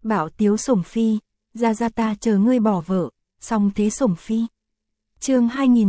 Bảo Tiếu Sủng Phi, ra ta chờ ngươi bỏ vợ, xong thế Sủng Phi. Chương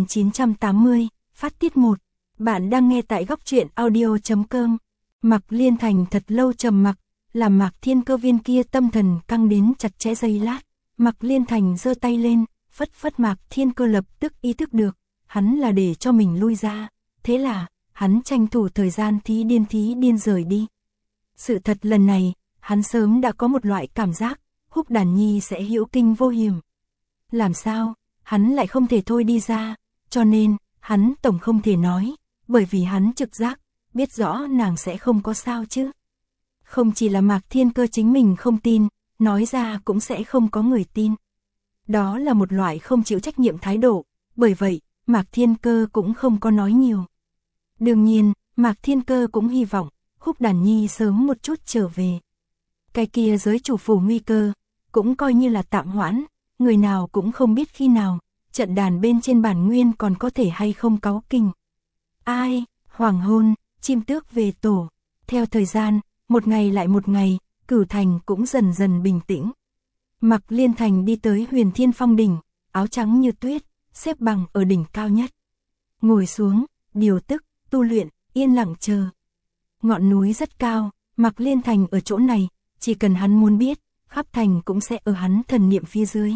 2980, phát tiết 1. Bạn đang nghe tại góc truyện audio.com. Mạc Liên Thành thật lâu trầm mặc, làm Mạc Thiên Cơ viên kia tâm thần căng đến chặt chẽ giây lát. Mạc Liên Thành giơ tay lên, phất phất Mạc Thiên Cơ lập tức ý thức được, hắn là để cho mình lui ra. Thế là, hắn tranh thủ thời gian thí điên rời đi. Sự thật lần này, hắn sớm đã có một loại cảm giác, Húc Đàn Nhi sẽ hữu kinh vô hiểm. Làm sao, hắn lại không thể thôi đi ra, cho nên, hắn tổng không thể nói, bởi vì hắn trực giác, biết rõ nàng sẽ không có sao chứ. Không chỉ là Mạc Thiên Cơ chính mình không tin, nói ra cũng sẽ không có người tin. Đó là một loại không chịu trách nhiệm thái độ, bởi vậy, Mạc Thiên Cơ cũng không có nói nhiều. Đương nhiên, Mạc Thiên Cơ cũng hy vọng, Húc Đàn Nhi sớm một chút trở về. Cái kia giới chủ phủ nguy cơ, cũng coi như là tạm hoãn, người nào cũng không biết khi nào, trận đàn bên trên bản nguyên còn có thể hay không cáu kình. Ai, hoàng hôn, chim tước về tổ, theo thời gian, một ngày lại một ngày, Cửu Thành cũng dần dần bình tĩnh. Mạc Liên Thành đi tới Huyền Thiên Phong đỉnh, áo trắng như tuyết, xếp bằng ở đỉnh cao nhất. Ngồi xuống, điều tức, tu luyện, yên lặng chờ. Ngọn núi rất cao, Mạc Liên Thành ở chỗ này, chỉ cần hắn muốn biết, khắp thành cũng sẽ ở hắn thần niệm phía dưới.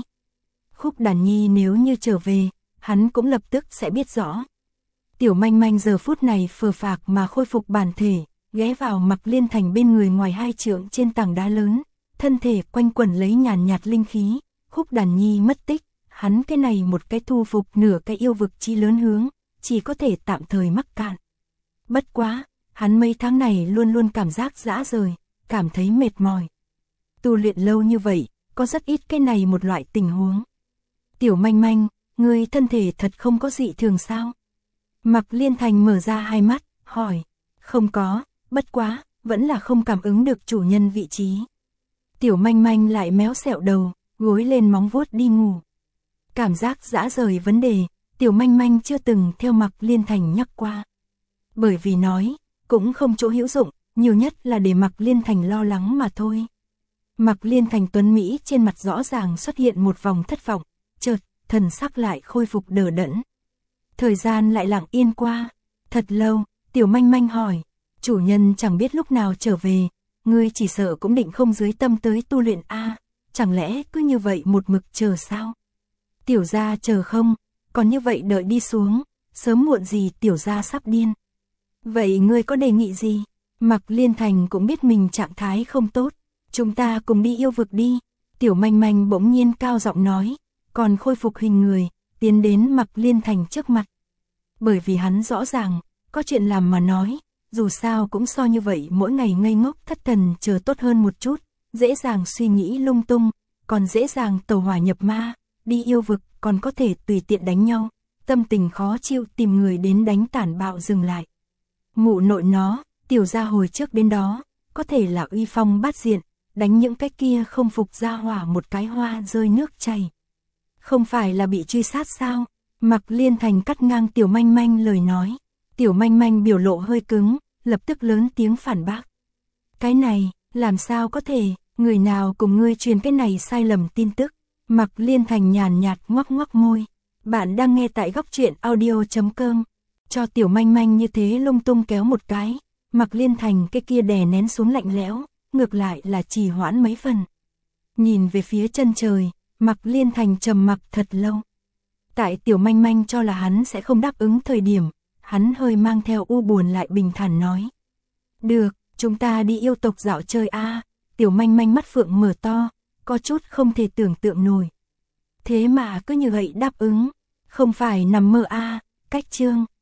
Húc Đàn Nhi nếu như trở về, hắn cũng lập tức sẽ biết rõ. Tiểu Manh Manh giờ phút này phờ phạc mà khôi phục bản thể, ghé vào Mạc Liên Thành bên người ngoài 2 trượng trên tảng đá lớn, thân thể quanh quẩn lấy nhàn nhạt linh khí. Húc Đàn Nhi mất tích, hắn cái này một cái thu phục nửa cái yêu vực chi lớn hướng, chỉ có thể tạm thời mắc cạn. Bất quá, hắn mấy tháng này luôn luôn cảm giác dã rời, cảm thấy mệt mỏi. Tu luyện lâu như vậy, có rất ít cái này một loại tình huống. Tiểu Manh Manh, ngươi thân thể thật không có dị thường sao? Mạc Liên Thành mở ra 2 mắt, hỏi. Không có, bất quá, vẫn là không cảm ứng được chủ nhân vị trí. Tiểu Manh Manh lại méo xẹo đầu, gối lên móng vuốt đi ngủ. Cảm giác dã rời vấn đề, Tiểu Manh Manh chưa từng theo Mạc Liên Thành nhắc qua. Bởi vì nói, cũng không chỗ hữu dụng, nhiều nhất là để Mạc Liên Thành lo lắng mà thôi. Mạc Liên Thành tuấn Mỹ trên mặt rõ ràng xuất hiện một vòng thất vọng, chợt, thần sắc lại khôi phục đờ đẫn. Thời gian lại lặng yên qua, thật lâu, Tiểu Manh Manh hỏi, chủ nhân chẳng biết lúc nào trở về, ngươi chỉ sợ cũng định không dưới tâm tới tu luyện a, chẳng lẽ cứ như vậy một mực chờ sao? Tiểu gia chờ không, còn như vậy đợi đi xuống, sớm muộn gì tiểu gia sắp điên. Vậy ngươi có đề nghị gì? Mạc Liên Thành cũng biết mình trạng thái không tốt, chúng ta cùng đi yêu vực đi. Tiểu Manh Manh bỗng nhiên cao giọng nói, còn khôi phục hình người, tiến đến Mạc Liên Thành trước mặt. Bởi vì hắn rõ ràng, có chuyện làm mà nói, dù sao cũng so như vậy mỗi ngày ngây ngốc thất thần chờ tốt hơn một chút, dễ dàng suy nghĩ lung tung, còn dễ dàng tẩu hỏa nhập ma, đi yêu vực còn có thể tùy tiện đánh nhau, tâm tình khó chịu tìm người đến đánh tàn bạo dừng lại. Mụ nội nó, tiểu gia hồi trước đến đó, có thể là uy phong bát diện, đánh những cái kia không phục gia hỏa một cái hoa rơi nước chảy. Không phải là bị truy sát sao? Mạc Liên Thành cắt ngang Tiểu Manh Manh lời nói. Tiểu Manh Manh biểu lộ hơi cứng, lập tức lớn tiếng phản bác. Cái này, làm sao có thể, người nào cùng ngươi truyền cái này sai lầm tin tức? Mạc Liên Thành nhàn nhạt ngoắc ngoắc môi. Bạn đang nghe tại góc truyện audio.com. Cho Tiểu Manh Manh như thế lung tung kéo một cái, Mạc Liên Thành cái kia đè nén xuống lạnh lẽo, ngược lại là trì hoãn mấy phần. Nhìn về phía chân trời, Mạc Liên Thành trầm mặc thật lâu. Tại Tiểu Manh Manh cho là hắn sẽ không đáp ứng thời điểm, hắn hơi mang theo u buồn lại bình thản nói. Được, chúng ta đi yêu tộc dạo chơi a. Tiểu Manh Manh mắt phượng mở to, có chút không thể tưởng tượng nổi. Thế mà cứ như vậy đáp ứng, không phải nằm mơ a. Cách chương.